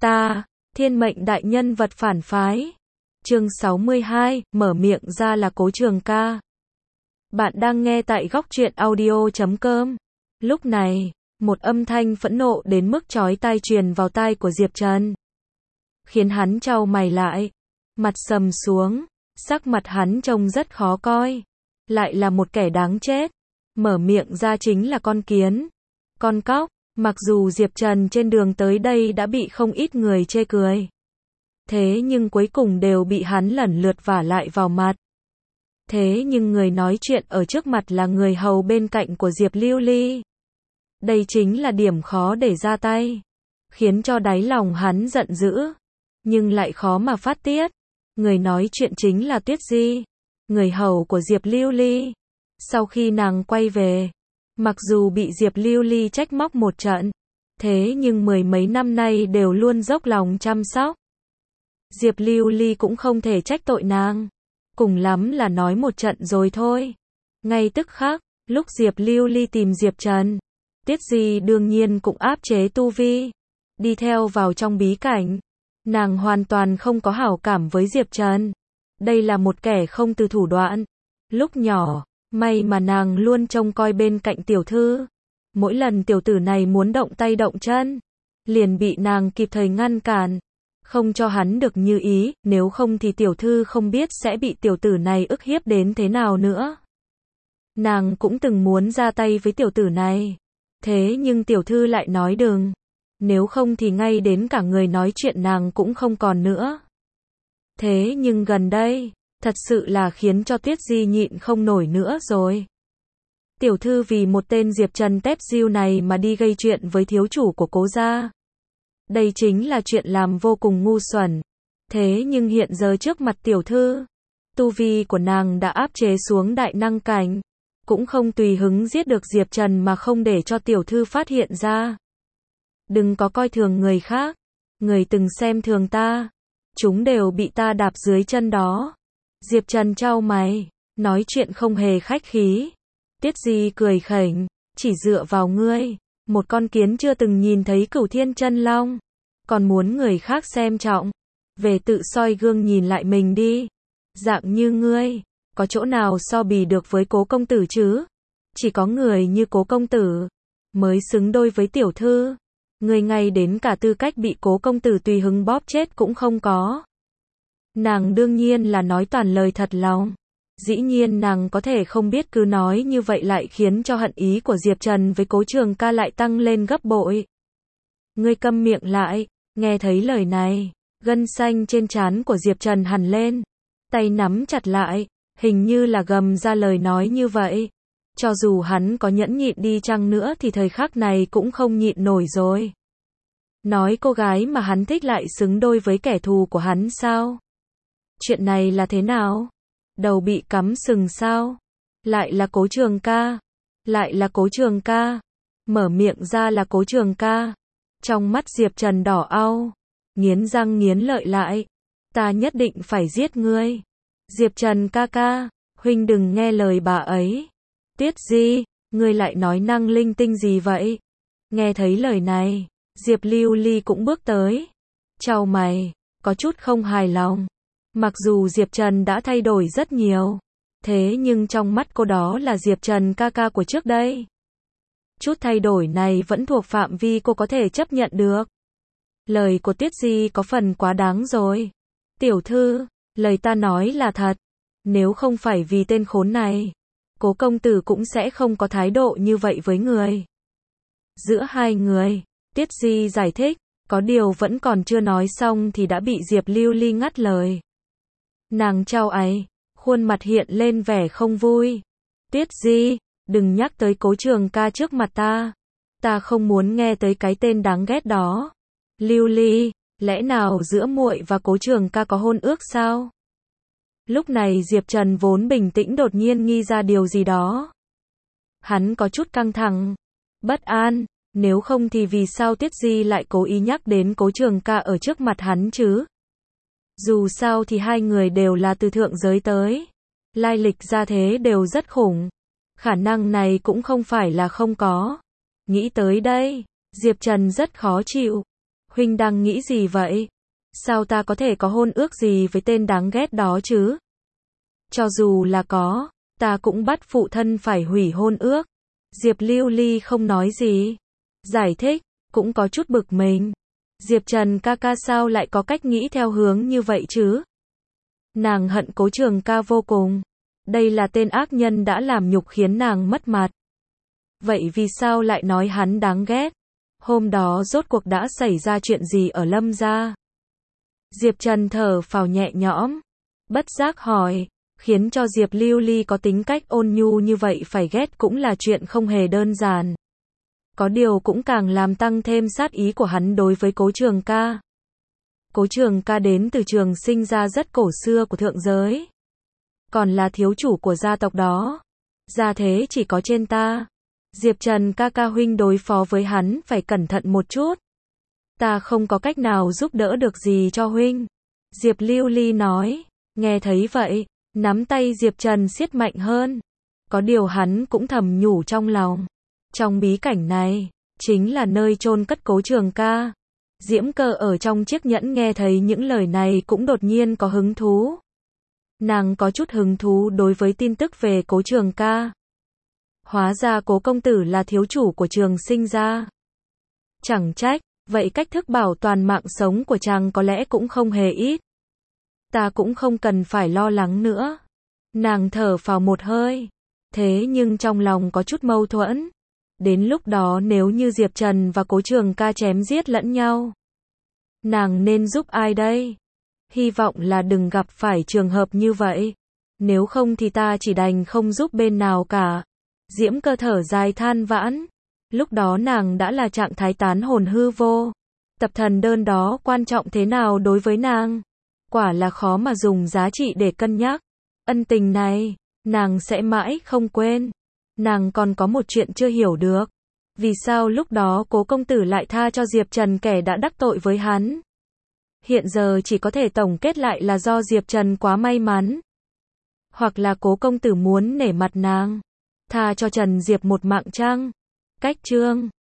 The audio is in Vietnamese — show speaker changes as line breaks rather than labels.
Ta, thiên mệnh đại nhân vật phản phái. Chương 62, mở miệng ra là Cố Trường Ca. Bạn đang nghe tại góc truyện audio.com. Lúc này, một âm thanh phẫn nộ đến mức chói tai truyền vào tai của Diệp Trần, khiến hắn chau mày lại, mặt sầm xuống, sắc mặt hắn trông rất khó coi. Lại là một kẻ đáng chết, mở miệng ra chính là con kiến, con cóc. Mặc dù Diệp Trần trên đường tới đây đã bị không ít người chê cười, thế nhưng cuối cùng đều bị hắn lần lượt vả lại vào mặt. Thế nhưng người nói chuyện ở trước mặt là người hầu bên cạnh của Diệp Lưu Ly. Đây chính là điểm khó để ra tay, khiến cho đáy lòng hắn giận dữ, nhưng lại khó mà phát tiết. Người nói chuyện chính là Tuyết Di, người hầu của Diệp Lưu Ly. Sau khi nàng quay về, mặc dù bị Diệp Lưu Ly trách móc một trận, thế nhưng mười mấy năm nay đều luôn dốc lòng chăm sóc. Diệp Lưu Ly cũng không thể trách tội nàng, cùng lắm là nói một trận rồi thôi. Ngay tức khắc, lúc Diệp Lưu Ly tìm Diệp Trần, Tuyết Di đương nhiên cũng áp chế tu vi, đi theo vào trong bí cảnh. Nàng hoàn toàn không có hảo cảm với Diệp Trần. Đây là một kẻ không từ thủ đoạn. Lúc nhỏ, may mà nàng luôn trông coi bên cạnh tiểu thư. Mỗi lần tiểu tử này muốn động tay động chân, liền bị nàng kịp thời ngăn cản, không cho hắn được như ý, nếu không thì tiểu thư không biết sẽ bị tiểu tử này ức hiếp đến thế nào nữa. Nàng cũng từng muốn ra tay với tiểu tử này, thế nhưng tiểu thư lại nói đừng, nếu không thì ngay đến cả người nói chuyện nàng cũng không còn nữa. Thế nhưng gần đây, thật sự là khiến cho Tuyết Di nhịn không nổi nữa rồi. Tiểu thư vì một tên Diệp Trần tép diêu này mà đi gây chuyện với thiếu chủ của Cố gia. Đây chính là chuyện làm vô cùng ngu xuẩn. Thế nhưng hiện giờ trước mặt tiểu thư, tu vi của nàng đã áp chế xuống đại năng cảnh, cũng không tùy hứng giết được Diệp Trần mà không để cho tiểu thư phát hiện ra. Đừng có coi thường người khác, người từng xem thường ta, chúng đều bị ta đạp dưới chân đó. Diệp Trần chau mày, nói chuyện không hề khách khí. Tuyết Di cười khỉnh, chỉ dựa vào ngươi, một con kiến chưa từng nhìn thấy Cửu Thiên Chân Long, còn muốn người khác xem trọng, về tự soi gương nhìn lại mình đi. Dạng như ngươi, có chỗ nào so bì được với Cố công tử chứ? Chỉ có người như Cố công tử mới xứng đôi với tiểu thư. Ngươi ngay đến cả tư cách bị Cố công tử tùy hứng bóp chết cũng không có. Nàng đương nhiên là nói toàn lời thật lòng. Dĩ nhiên nàng có thể không biết cứ nói như vậy lại khiến cho hận ý của Diệp Trần với Cố Trường Ca lại tăng lên gấp bội. Ngươi câm miệng lại. Nghe thấy lời này, gân xanh trên trán của Diệp Trần hằn lên, tay nắm chặt lại, hình như là gầm ra lời nói như vậy. Cho dù hắn có nhẫn nhịn đi chăng nữa thì thời khắc này cũng không nhịn nổi rồi. Nói cô gái mà hắn thích lại xứng đôi với kẻ thù của hắn sao? Chuyện này là thế nào? Đầu bị cắm sừng sao? Lại là Cố Trường Ca. Lại là Cố Trường Ca. Mở miệng ra là Cố Trường Ca. Trong mắt Diệp Trần đỏ au, nghiến răng nghiến lợi lại. Ta nhất định phải giết ngươi. Diệp Trần ca ca, huynh đừng nghe lời bà ấy. Tuyết Di, ngươi lại nói năng linh tinh gì vậy? Nghe thấy lời này, Diệp Lưu Ly cũng bước tới. Chau mày, có chút không hài lòng. Mặc dù Diệp Trần đã thay đổi rất nhiều, thế nhưng trong mắt cô đó là Diệp Trần ca ca của trước đây. Chút thay đổi này vẫn thuộc phạm vi cô có thể chấp nhận được. Lời của Tuyết Di có phần quá đáng rồi. Tiểu thư, lời ta nói là thật. Nếu không phải vì tên khốn này, Cố công tử cũng sẽ không có thái độ như vậy với người. Giữa hai người, Tuyết Di giải thích, có điều vẫn còn chưa nói xong thì đã bị Diệp Lưu Ly ngắt lời. Nàng chau áy, khuôn mặt hiện lên vẻ không vui. Tuyết Di, đừng nhắc tới Cố Trường Ca trước mặt ta. Ta không muốn nghe tới cái tên đáng ghét đó. Lưu Ly, lẽ nào giữa muội và Cố Trường Ca có hôn ước sao? Lúc này Diệp Trần vốn bình tĩnh đột nhiên nghi ra điều gì đó. Hắn có chút căng thẳng, bất an, nếu không thì vì sao Tuyết Di lại cố ý nhắc đến Cố Trường Ca ở trước mặt hắn chứ? Dù sao thì hai người đều là từ thượng giới tới, lai lịch ra thế đều rất khủng. Khả năng này cũng không phải là không có. Nghĩ tới đây, Diệp Trần rất khó chịu. Huynh đang nghĩ gì vậy? Sao ta có thể có hôn ước gì với tên đáng ghét đó chứ? Cho dù là có, ta cũng bắt phụ thân phải hủy hôn ước. Diệp Lưu Ly không nói gì. Giải thích, cũng có chút bực mình. Diệp Trần ca ca sao lại có cách nghĩ theo hướng như vậy chứ? Nàng hận Cố Trường ca vô cùng. Đây là tên ác nhân đã làm nhục khiến nàng mất mặt. Vậy vì sao lại nói hắn đáng ghét? Hôm đó rốt cuộc đã xảy ra chuyện gì ở Lâm gia? Diệp Trần thở phào nhẹ nhõm, bất giác hỏi, khiến cho Diệp Lưu Ly có tính cách ôn nhu như vậy phải ghét cũng là chuyện không hề đơn giản. Có điều cũng càng làm tăng thêm sát ý của hắn đối với Cố Trường ca. Cố Trường ca đến từ Trường Sinh gia rất cổ xưa của thượng giới. Còn là thiếu chủ của gia tộc đó. Gia thế chỉ có trên ta. Diệp Trần ca ca huynh đối phó với hắn phải cẩn thận một chút. Ta không có cách nào giúp đỡ được gì cho huynh. Diệp Lưu Ly nói. Nghe thấy vậy, nắm tay Diệp Trần siết mạnh hơn. Có điều hắn cũng thầm nhủ trong lòng. Trong bí cảnh này, chính là nơi chôn cất Cố Trường ca. Diễm Cơ ở trong chiếc nhẫn nghe thấy những lời này cũng đột nhiên có hứng thú. Nàng có chút hứng thú đối với tin tức về Cố Trường ca. Hóa ra Cố công tử là thiếu chủ của Trường Sinh gia. Chẳng trách, vậy cách thức bảo toàn mạng sống của chàng có lẽ cũng không hề ít. Ta cũng không cần phải lo lắng nữa. Nàng thở phào một hơi. Thế nhưng trong lòng có chút mâu thuẫn. Đến lúc đó nếu như Diệp Trần và Cố Trường ca chém giết lẫn nhau, nàng nên giúp ai đây? Hy vọng là đừng gặp phải trường hợp như vậy. Nếu không thì ta chỉ đành không giúp bên nào cả. Diễm Cơ thở dài than vãn. Lúc đó nàng đã là trạng thái tán hồn hư vô. Tập thần đơn đó quan trọng thế nào đối với nàng? Quả là khó mà dùng giá trị để cân nhắc. Ân tình này, nàng sẽ mãi không quên. Nàng còn có một chuyện chưa hiểu được. Vì sao lúc đó Cố công tử lại tha cho Diệp Trần kẻ đã đắc tội với hắn? Hiện giờ chỉ có thể tổng kết lại là do Diệp Trần quá may mắn. Hoặc là Cố công tử muốn nể mặt nàng. Tha cho Trần Diệp một mạng chăng? Cách chương